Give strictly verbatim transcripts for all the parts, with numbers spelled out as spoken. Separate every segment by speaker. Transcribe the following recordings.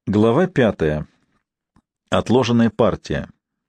Speaker 1: Глава пятая. Отложенная партия.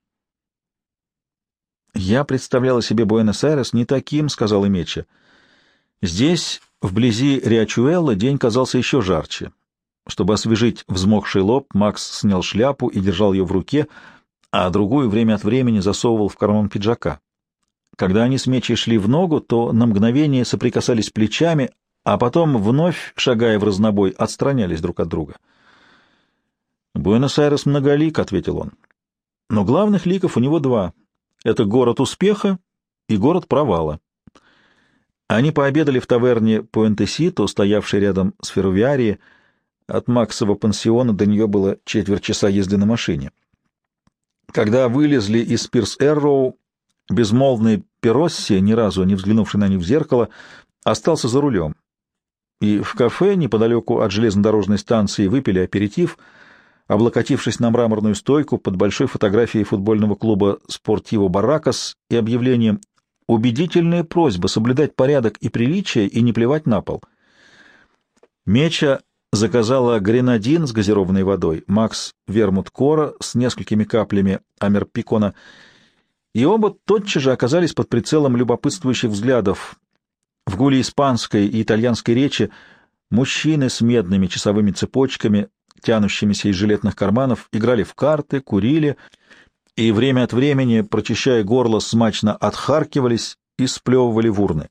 Speaker 1: «Я представляла себе Буэнос-Айрес не таким», — сказала Меча. «Здесь, вблизи Риачуэлло, день казался еще жарче. Чтобы освежить взмокший лоб, Макс снял шляпу и держал ее в руке, а другую время от времени засовывал в карман пиджака. Когда они с Мечей шли в ногу, то на мгновение соприкасались плечами, а потом, вновь шагая в разнобой, отстранялись друг от друга. «Буэнос-Айрес многолик», — ответил он. «Но главных ликов у него два. Это город успеха и город провала». Они пообедали в таверне Пуэнте-Сито, стоявшей рядом с Ферровиарией. От Максова пансиона до нее было четверть часа езды на машине. Когда вылезли из Пирс-Эрроу, безмолвный Перосси, ни разу не взглянувший на них в зеркало, остался за рулем. И в кафе неподалеку от железнодорожной станции выпили аперитив, облокотившись на мраморную стойку под большой фотографией футбольного клуба «Спортиво Барракас» и объявлением «Убедительная просьба соблюдать порядок и приличие и не плевать на пол». Меча заказала гренадин с газированной водой, Макс — вермут кора с несколькими каплями амерпикона, и оба тотчас же оказались под прицелом любопытствующих взглядов. В гуле испанской и итальянской речи мужчины с медными часовыми цепочками, тянущимися из жилетных карманов, играли в карты, курили и время от времени, прочищая горло, смачно отхаркивались и сплевывали в урны.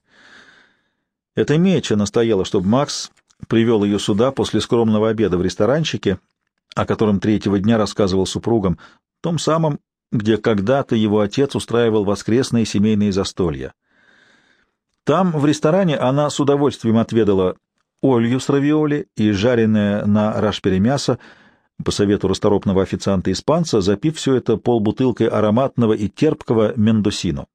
Speaker 1: Эта Меча настояла, чтобы Макс привел ее сюда после скромного обеда в ресторанчике, о котором третьего дня рассказывал супругам, том самом, где когда-то его отец устраивал воскресные семейные застолья. Там, в ресторане, она с удовольствием отведала олью с равиоли и жареное на рашпере мясо, по совету расторопного официанта-испанца, запив все это полбутылкой ароматного и терпкого мендосино.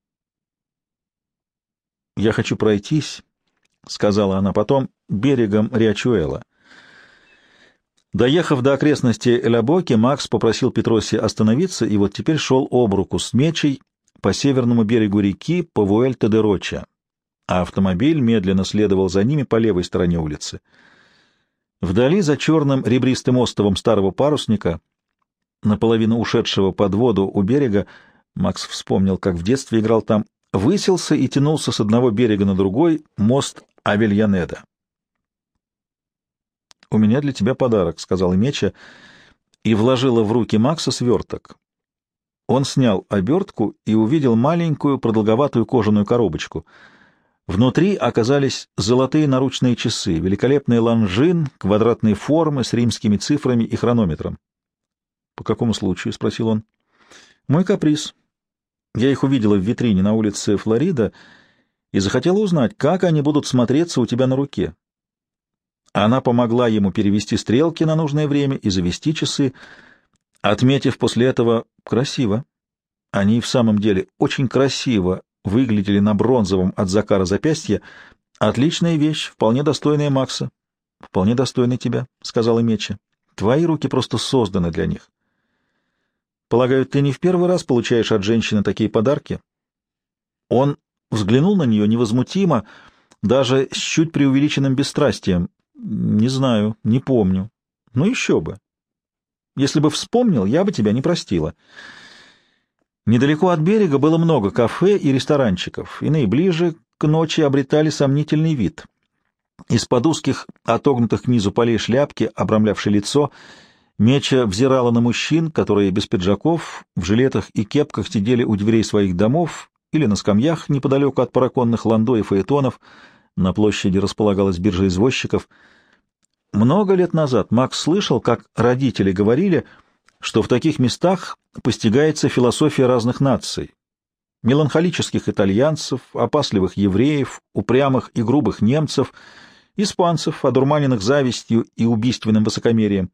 Speaker 1: «Я хочу пройтись», — сказала она потом, — «берегом Риачуэлло». Доехав до окрестностей Эль-Абоки, Макс попросил Петросси остановиться, и вот теперь шел об руку с Мечей по северному берегу реки по Вуэльта-де-Роча, а автомобиль медленно следовал за ними по левой стороне улицы. Вдали, за черным ребристым островом старого парусника, наполовину ушедшего под воду у берега, Макс вспомнил, как в детстве играл там, высился и тянулся с одного берега на другой мост Авельянеда. «У меня для тебя подарок», — сказала Меча, и вложила в руки Макса сверток. Он снял обертку и увидел маленькую продолговатую кожаную коробочку. Внутри оказались золотые наручные часы, великолепный лонжин, квадратной формы с римскими цифрами и хронометром. «По какому случаю?» — спросил он. «Мой каприз. Я их увидела в витрине на улице Флорида и захотела узнать, как они будут смотреться у тебя на руке». Она помогла ему перевести стрелки на нужное время и завести часы, отметив после этого «красиво». Они в самом деле очень красиво выглядели на бронзовом от закара запястье. «Отличная вещь, вполне достойная Макса». «Вполне достойная тебя», — сказала Меча. «Твои руки просто созданы для них». «Полагаю, ты не в первый раз получаешь от женщины такие подарки?» Он взглянул на нее невозмутимо, даже с чуть преувеличенным бесстрастием. «Не знаю, не помню. Ну еще бы. Если бы вспомнил, я бы тебя не простила». Недалеко от берега было много кафе и ресторанчиков, иные ближе к ночи обретали сомнительный вид. Из-под узких, отогнутых к низу полей шляпки, обрамлявшей лицо, Меча взирала на мужчин, которые без пиджаков, в жилетах и кепках сидели у дверей своих домов или на скамьях неподалеку от параконных ландо и фаэтонов. На площади располагалась биржа извозчиков. Много лет назад Макс слышал, как родители говорили, что в таких местах постигается философия разных наций: меланхолических итальянцев, опасливых евреев, упрямых и грубых немцев, испанцев, одурманенных завистью и убийственным высокомерием.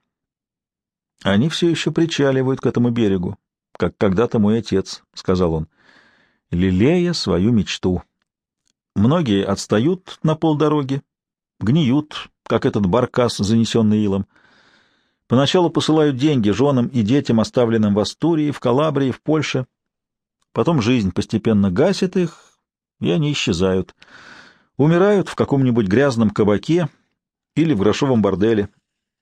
Speaker 1: «Они все еще причаливают к этому берегу, как когда-то мой отец», — сказал он, лелея свою мечту. Многие отстают на полдороги, гниют, как этот баркас, занесенный илом. Поначалу посылают деньги женам и детям, оставленным в Астурии, в Калабрии, в Польше. Потом жизнь постепенно гасит их, и они исчезают. Умирают в каком-нибудь грязном кабаке или в грошовом борделе.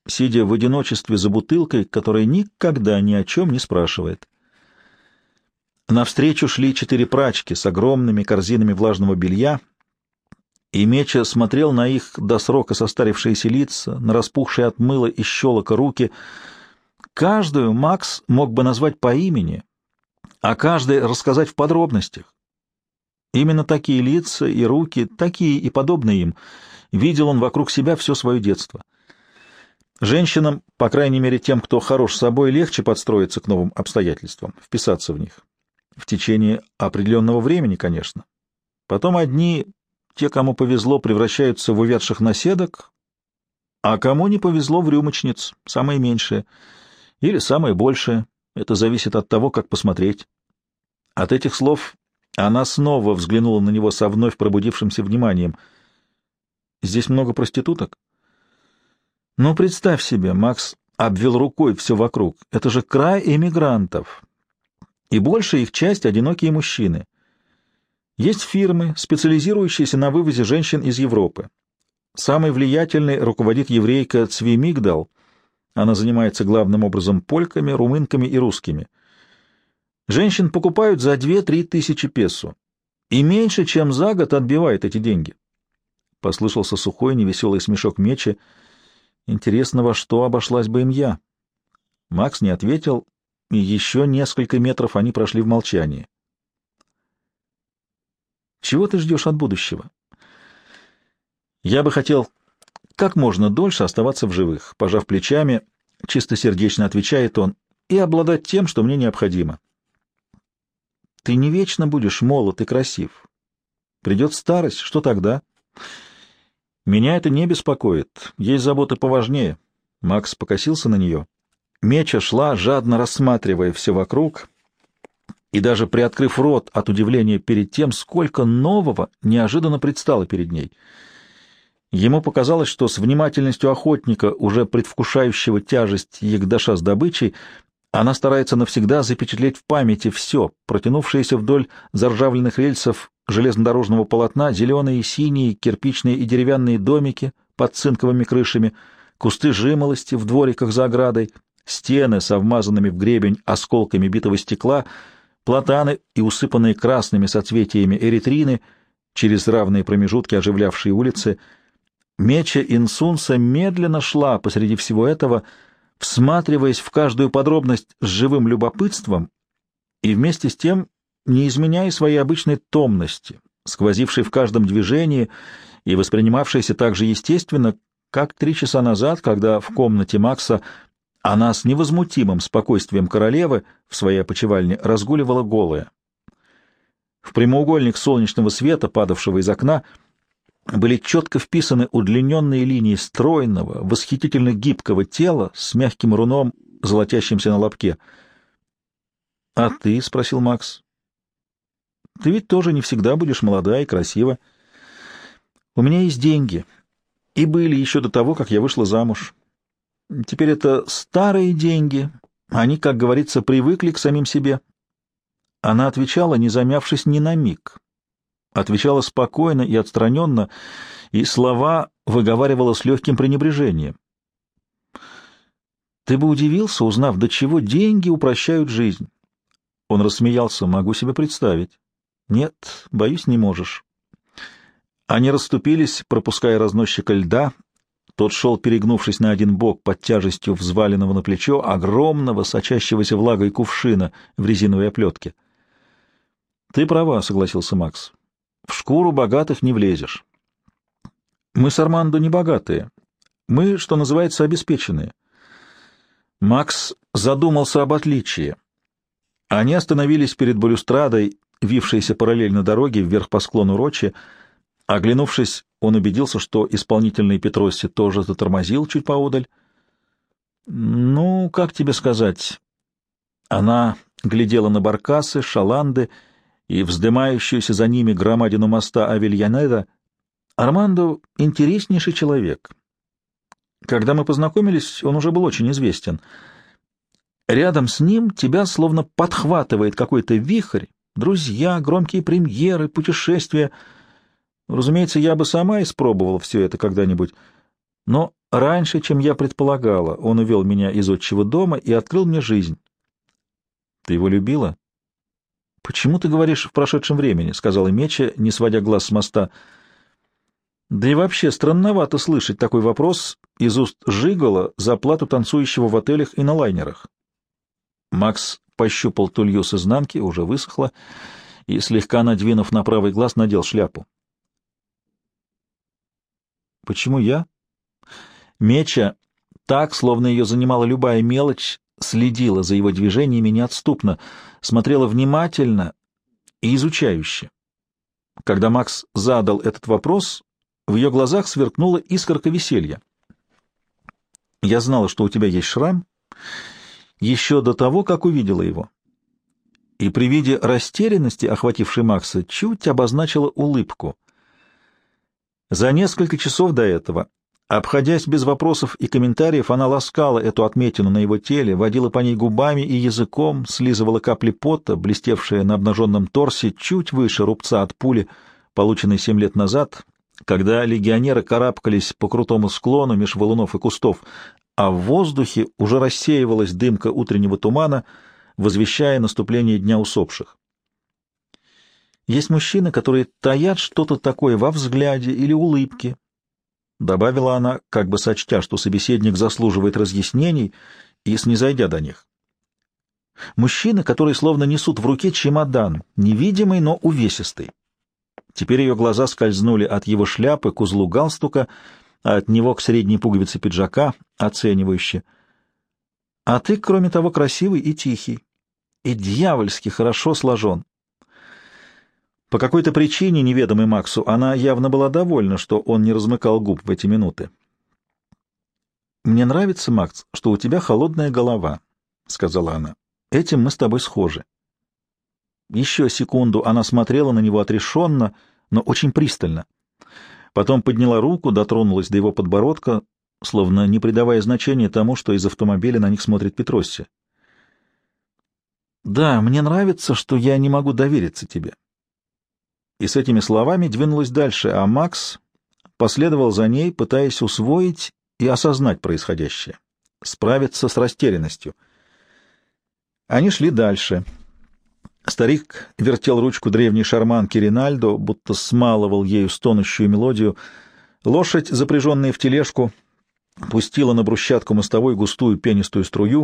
Speaker 1: сидя в одиночестве за бутылкой, которая никогда ни о чем не спрашивает. Навстречу шли четыре прачки с огромными корзинами влажного белья, и Меча смотрел на их до срока состарившиеся лица, на распухшие от мыла и щелока руки. Каждую Макс мог бы назвать по имени, а каждой рассказать в подробностях. Именно такие лица и руки, такие и подобные им, видел он вокруг себя все свое детство. Женщинам, по крайней мере тем, кто хорош собой, легче подстроиться к новым обстоятельствам, вписаться в них. В течение определенного времени, конечно. Потом одни, те, кому повезло, превращаются в увядших наседок, а кому не повезло, в рюмочниц, самое меньшее, или самое большее. Это зависит от того, как посмотреть. От этих слов она снова взглянула на него со вновь пробудившимся вниманием. «Здесь много проституток?» «Ну, представь себе», — Макс обвел рукой все вокруг, — «это же край эмигрантов, и большая их часть — одинокие мужчины. Есть фирмы, специализирующиеся на вывозе женщин из Европы. Самой влиятельной руководит еврейка Цви Мигдал. Она занимается главным образом польками, румынками и русскими. Женщин покупают за две-три тысячи песо, и меньше, чем за год отбивает эти деньги». Послышался сухой невеселый смешок Мечи. «Интересно, во что обошлась бы им я?» Макс не ответил, и еще несколько метров они прошли в молчании. «Чего ты ждешь от будущего?» «Я бы хотел как можно дольше оставаться в живых», — пожав плечами, чистосердечно отвечает он, — «и обладать тем, что мне необходимо». «Ты не вечно будешь молод и красив. Придет старость, что тогда?» «Меня это не беспокоит. Есть заботы поважнее». Макс покосился на нее. Меча шла, жадно рассматривая все вокруг, и даже приоткрыв рот от удивления перед тем, сколько нового неожиданно предстало перед ней. Ему показалось, что с внимательностью охотника, уже предвкушающего тяжесть ягдаша с добычей, она старается навсегда запечатлеть в памяти все, протянувшееся вдоль заржавленных рельсов железнодорожного полотна, зеленые, синие, кирпичные и деревянные домики под цинковыми крышами, кусты жимолости в двориках за оградой, стены со вмазанными в гребень осколками битого стекла, платаны и усыпанные красными соцветиями эритрины, через равные промежутки оживлявшие улицы. Меча Инсунса медленно шла посреди всего этого, всматриваясь в каждую подробность с живым любопытством и вместе с тем не изменяя своей обычной томности, сквозившей в каждом движении и воспринимавшейся так же естественно, как три часа назад, когда в комнате Макса она с невозмутимым спокойствием королевы в своей опочивальне разгуливала голая. В прямоугольник солнечного света, падавшего из окна, были четко вписаны удлиненные линии стройного, восхитительно гибкого тела с мягким руном, золотящимся на лобке. — А ты? — спросил Макс. — Ты ведь тоже не всегда будешь молода и красива. У меня есть деньги, и были еще до того, как я вышла замуж. Теперь это старые деньги, они, как говорится, привыкли к самим себе. Она отвечала, не замявшись ни на миг. Отвечала спокойно и отстраненно, и слова выговаривала с легким пренебрежением. «Ты бы удивился, узнав, до чего деньги упрощают жизнь». Он рассмеялся. «Могу себе представить». «Нет, боюсь, не можешь». Они расступились, пропуская разносчика льда. Тот шел, перегнувшись на один бок под тяжестью взваленного на плечо огромного, сочащегося влагой кувшина в резиновой оплетке. «Ты права», — согласился Макс. «В шкуру богатых не влезешь». «Мы с Армандо не богатые. Мы, что называется, обеспеченные». Макс задумался об отличии. Они остановились перед балюстрадой, вившейся параллельно дороге вверх по склону Рочи. Оглянувшись, он убедился, что исполнительный Петросси тоже затормозил чуть поодаль. «Ну, как тебе сказать?» Она глядела на баркасы, шаланды и вздымающуюся за ними громадину моста Авельянеда. «Армандо — интереснейший человек. Когда мы познакомились, он уже был очень известен. Рядом с ним тебя словно подхватывает какой-то вихрь, друзья, громкие премьеры, путешествия. Разумеется, я бы сама испробовала все это когда-нибудь, но Раньше, чем я предполагала, он увел меня из отчего дома и открыл мне жизнь. Ты его любила? Почему ты говоришь в прошедшем времени? — сказала Меча, не сводя глаз с моста. Да и вообще странновато слышать такой вопрос из уст жиголо за плату танцующего в отелях и на лайнерах. Макс пощупал тулью с изнанки, уже высохла, и, слегка надвинув на правый глаз, надел шляпу. Почему я? Меча, так, словно ее занимала любая мелочь, следила за его движениями неотступно, смотрела внимательно и изучающе. Когда Макс задал этот вопрос, в ее глазах сверкнула искорка веселья. «Я знала, что у тебя есть шрам, еще до того, как увидела его». И при виде растерянности, охватившей Макса, чуть обозначила улыбку. За несколько часов до этого, обходясь без вопросов и комментариев, она ласкала эту отметину на его теле, водила по ней губами и языком, слизывала капли пота, блестевшие на обнаженном торсе, чуть выше рубца от пули, полученной семь лет назад, когда легионеры карабкались по крутому склону меж валунов и кустов, а в воздухе уже рассеивалась дымка утреннего тумана, возвещая наступление Дня усопших. Есть мужчины, которые таят что-то такое во взгляде или улыбке, — добавила она, как бы сочтя, что собеседник заслуживает разъяснений, и снизойдя до них. Мужчины, которые словно несут в руке чемодан, невидимый, но увесистый. Теперь ее глаза скользнули от его шляпы к узлу галстука, а от него к средней пуговице пиджака, оценивающе. А ты, кроме того, красивый и тихий, и дьявольски хорошо сложен. По какой-то причине, неведомой Максу, она явно была довольна, что он не размыкал губ в эти минуты. «Мне нравится, Макс, что у тебя холодная голова», — сказала она. «Этим мы с тобой схожи». Еще секунду она смотрела на него отрешенно, но очень пристально. Потом подняла руку, дотронулась до его подбородка, словно не придавая значения тому, что из автомобиля на них смотрит Петросси. «Да, мне нравится, что я не могу довериться тебе». И с этими словами двинулась дальше, а Макс последовал за ней, пытаясь усвоить и осознать происходящее, справиться с растерянностью. Они шли дальше. Старик вертел ручку древней шарманки Ринальдо, будто смалывал ею стонущую мелодию. Лошадь, запряженная в тележку, пустила на брусчатку мостовой густую пенистую струю.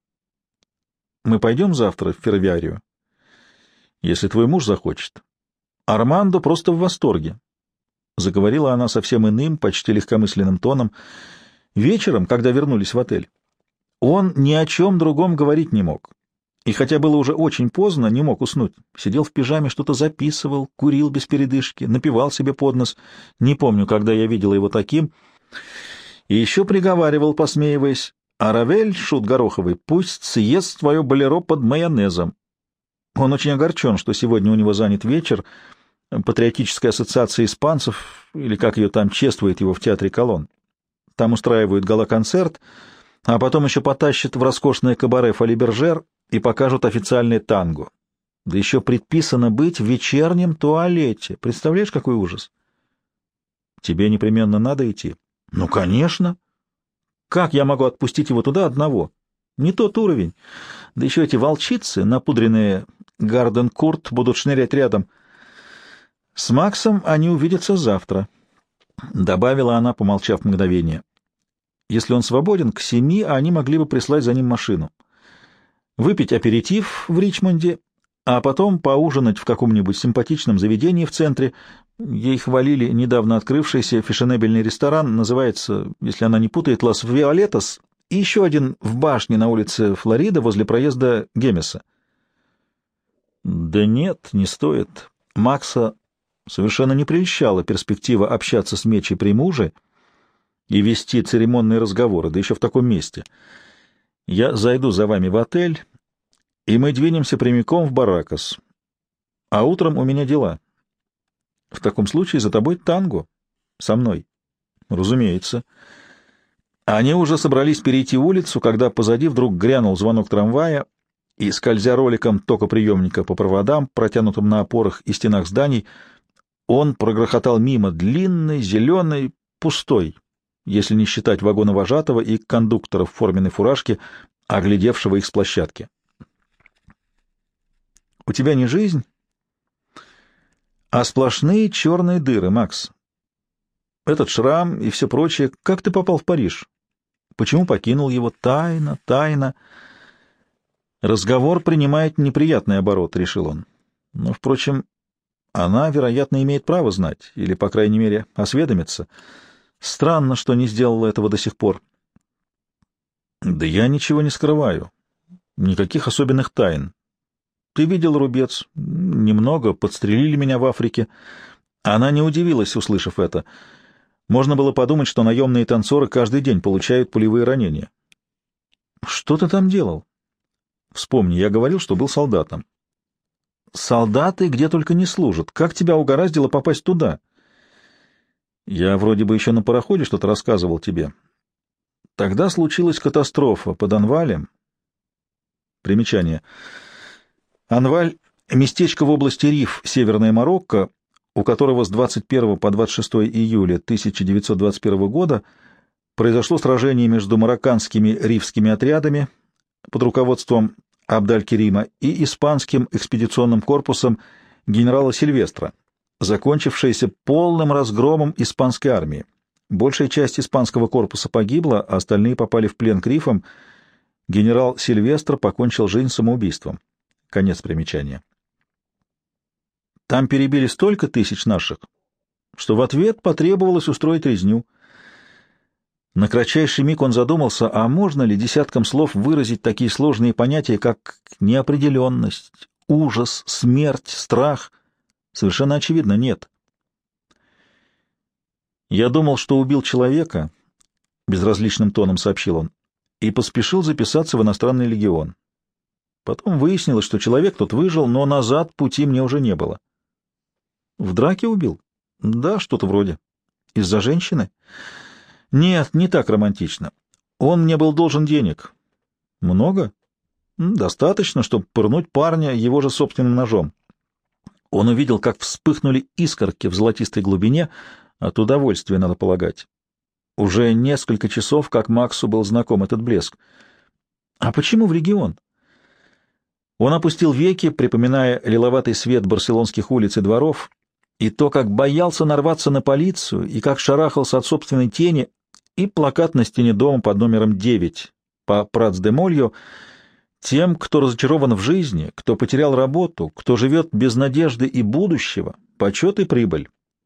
Speaker 1: «Мы пойдем завтра в Фервиарию, если твой муж захочет. Армандо просто в восторге», — заговорила она совсем иным, почти легкомысленным тоном, вечером, когда вернулись в отель. Он ни о чем другом говорить не мог. И хотя было уже очень поздно, не мог уснуть. Сидел в пижаме, что-то записывал, курил без передышки, напевал себе под нос. Не помню, когда я видела его таким. И еще приговаривал, посмеиваясь: «А Равель, шут гороховый, пусть съест свое болеро под майонезом». Он очень огорчен, что сегодня у него занят вечер патриотической ассоциации испанцев, или как ее там чествует его в театре Колонн. Там устраивают гала-концерт, а потом еще потащат в роскошное кабаре «Фолибержер» и покажут официальное танго. Да еще предписано быть в вечернем туалете. Представляешь, какой ужас? Тебе непременно надо идти. Ну, конечно. Как я могу отпустить его туда одного? Не тот уровень. Да еще эти волчицы, напудренные Гарденкурт, будут шнырять рядом. С Максом они увидятся завтра, — добавила она, помолчав мгновение. Если он свободен, к семи они могли бы прислать за ним машину. Выпить аперитив в Ричмонде, а потом поужинать в каком-нибудь симпатичном заведении в центре. Ей хвалили недавно открывшийся фешенебельный ресторан, называется, если она не путает, «Лас Виолетас», и еще один в башне на улице Флорида возле проезда Гемеса. Да нет, не стоит. Макса совершенно не прельщала перспектива общаться с Мечей при муже и вести церемонные разговоры, да еще в таком месте. Я зайду за вами в отель, и мы двинемся прямиком в Баракас. А утром у меня дела. В таком случае за тобой танго. Со мной. Разумеется. Они уже собрались перейти улицу, когда позади вдруг грянул звонок трамвая, и, скользя роликом токоприемника по проводам, протянутым на опорах и стенах зданий, он прогрохотал мимо, длинный, зеленый, пустой. если не считать вагоновожатого и кондуктора в форменной фуражке, оглядевшего их с площадки. «У тебя не жизнь, а сплошные черные дыры, Макс. Этот шрам и все прочее. Как ты попал в Париж? Почему покинул его? Тайна, тайна». «Разговор принимает неприятный оборот», — решил он. «Но, впрочем, она, вероятно, имеет право знать, или, по крайней мере, осведомиться. Странно, что не сделала этого до сих пор». «Да я ничего не скрываю. Никаких особенных тайн. Ты видел рубец? Немного. Подстрелили меня в Африке». Она не удивилась, услышав это. Можно было подумать, что наемные танцоры каждый день получают пулевые ранения. «Что ты там делал?» «Вспомни, я говорил, что был солдатом». «Солдаты где только не служат. Как тебя угораздило попасть туда?» «Я вроде бы еще на пароходе что-то рассказывал тебе. Тогда случилась катастрофа под Анвалем». Примечание. Анваль — местечко в области Риф, Северное Марокко, у которого с двадцать первого по двадцать шестое июля тысяча девятьсот двадцать первого года произошло сражение между марокканскими рифскими отрядами под руководством Абд-аль-Керима и испанским экспедиционным корпусом генерала Сильвестра, закончившееся полным разгромом испанской армии. Большая часть испанского корпуса погибла, а остальные попали в плен к рифам. Генерал Сильвестр покончил жизнь самоубийством. Конец примечания. Там перебили столько тысяч наших, что в ответ потребовалось устроить резню. На кратчайший миг он задумался, а можно ли десятком слов выразить такие сложные понятия, как неопределенность, ужас, смерть, страх? Совершенно очевидно, нет. «Я думал, что убил человека», — безразличным тоном сообщил он, и поспешил записаться в иностранный легион. Потом выяснилось, что человек тот выжил, но назад пути мне уже не было. «В драке убил?» «Да, что-то вроде». «Из-за женщины?» «Нет, не так романтично. Он мне был должен денег». «Много?» «Достаточно, чтобы пырнуть парня его же собственным ножом». Он увидел, как вспыхнули искорки в золотистой глубине, от удовольствия, надо полагать. Уже несколько часов, как Максу был знаком этот блеск. «А почему в регион?» Он опустил веки, припоминая лиловатый свет барселонских улиц и дворов, и то, как боялся нарваться на полицию, и как шарахался от собственной тени, и плакат на стене дома под номером девять по Пратс-де-Мольо. Тем, кто разочарован в жизни, кто потерял работу, кто живет без надежды и будущего, почет и прибыль.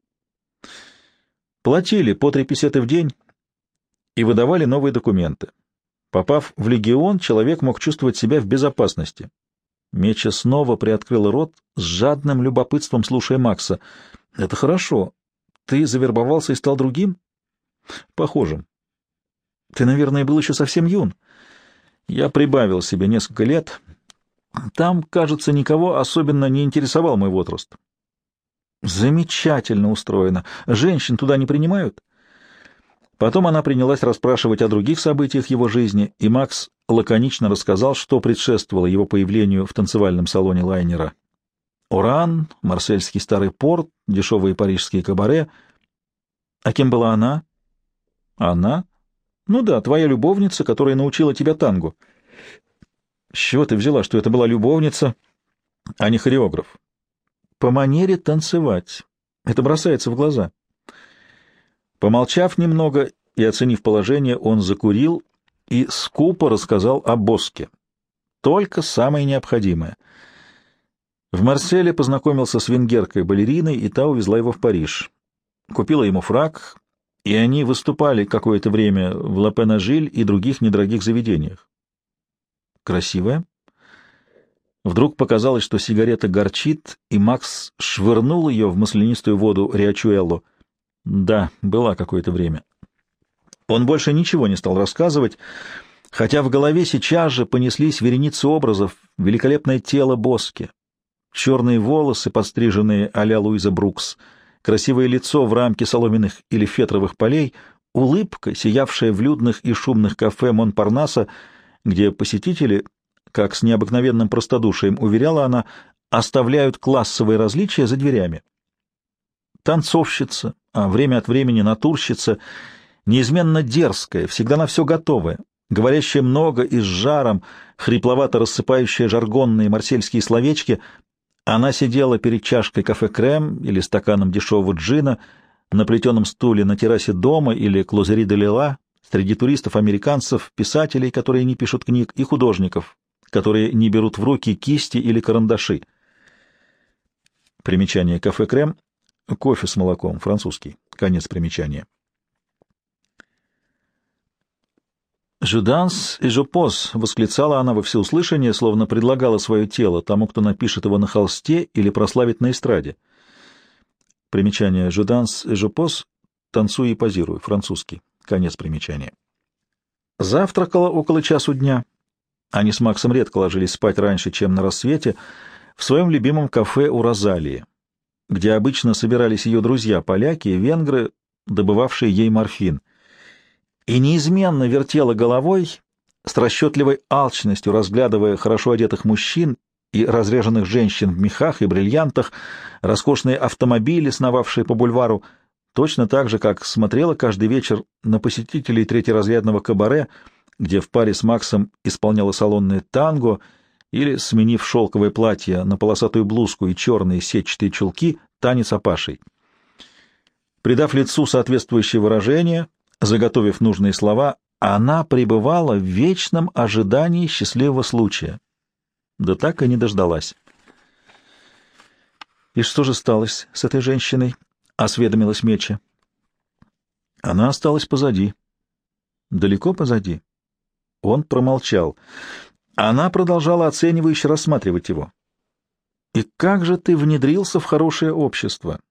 Speaker 1: Платили по три песеты в день и выдавали новые документы. Попав в легион, человек мог чувствовать себя в безопасности. Меча снова приоткрыла рот, с жадным любопытством слушая Макса. «Это хорошо. Ты завербовался и стал другим?» «Похожим. Ты, наверное, был еще совсем юн. Я прибавил себе несколько лет. Там, кажется, никого особенно не интересовал мой возраст». «Замечательно устроено. Женщин туда не принимают?» Потом она принялась расспрашивать о других событиях его жизни, и Макс лаконично рассказал, что предшествовало его появлению в танцевальном салоне лайнера. Оран, марсельский старый порт, дешевые парижские кабаре. А кем была она? Она? Ну да, твоя любовница, которая научила тебя танго. С чего ты взяла, что это была любовница, а не хореограф? По манере танцевать. Это бросается в глаза. Помолчав немного и оценив положение, он закурил и скупо рассказал о Боске. Только самое необходимое. В Марселе познакомился с венгеркой-балериной, и та увезла его в Париж. Купила ему фрак, и они выступали какое-то время в Ла Пен-а-Жиль и других недорогих заведениях. Красивая? Вдруг показалось, что сигарета горчит, и Макс швырнул ее в маслянистую воду Риачуэлло. Да, была какое-то время. Он больше ничего не стал рассказывать, хотя в голове сейчас же понеслись вереницы образов: великолепное тело Боске, черные волосы, подстриженные а-ля Луиза Брукс, красивое лицо в рамке соломенных или фетровых полей, улыбка, сиявшая в людных и шумных кафе Монпарнаса, где посетители, как с необыкновенным простодушием уверяла она, оставляют классовые различия за дверями. Танцовщица, а время от времени натурщица, неизменно дерзкая, всегда на все готовая, говорящая много и с жаром, хрипловато рассыпающая жаргонные марсельские словечки. Она сидела перед чашкой кафе-крем или стаканом дешевого джина на плетеном стуле на террасе дома или клозери де Лила среди туристов-американцев, писателей, которые не пишут книг, и художников, которые не берут в руки кисти или карандаши. Примечание: кафе-крем — кофе с молоком, французский. Конец примечания. «Je danse et je pose», — восклицала она во всеуслышание, словно предлагала свое тело тому, кто напишет его на холсте или прославит на эстраде. Примечание: «Je danse et je pose» — танцую и позирую, французский. Конец примечания. Завтракала около часу дня. Они с Максом редко ложились спать раньше, чем на рассвете, в своем любимом кафе у Розалии, где обычно собирались ее друзья-поляки и венгры, добывавшие ей морфин, и неизменно вертела головой, с расчетливой алчностью разглядывая хорошо одетых мужчин и разряженных женщин в мехах и бриллиантах, роскошные автомобили, сновавшие по бульвару, точно так же, как смотрела каждый вечер на посетителей третьеразрядного кабаре, где в паре с Максом исполняла салонное танго или, сменив шелковое платье на полосатую блузку и черные сетчатые чулки, танец Апашей. Придав лицу соответствующее выражение, заготовив нужные слова, она пребывала в вечном ожидании счастливого случая. Да так и не дождалась. «И что же сталось с этой женщиной?» — осведомилась Меча. «Она осталась позади». «Далеко позади?» Он промолчал. Она продолжала оценивающе рассматривать его. «И как же ты внедрился в хорошее общество?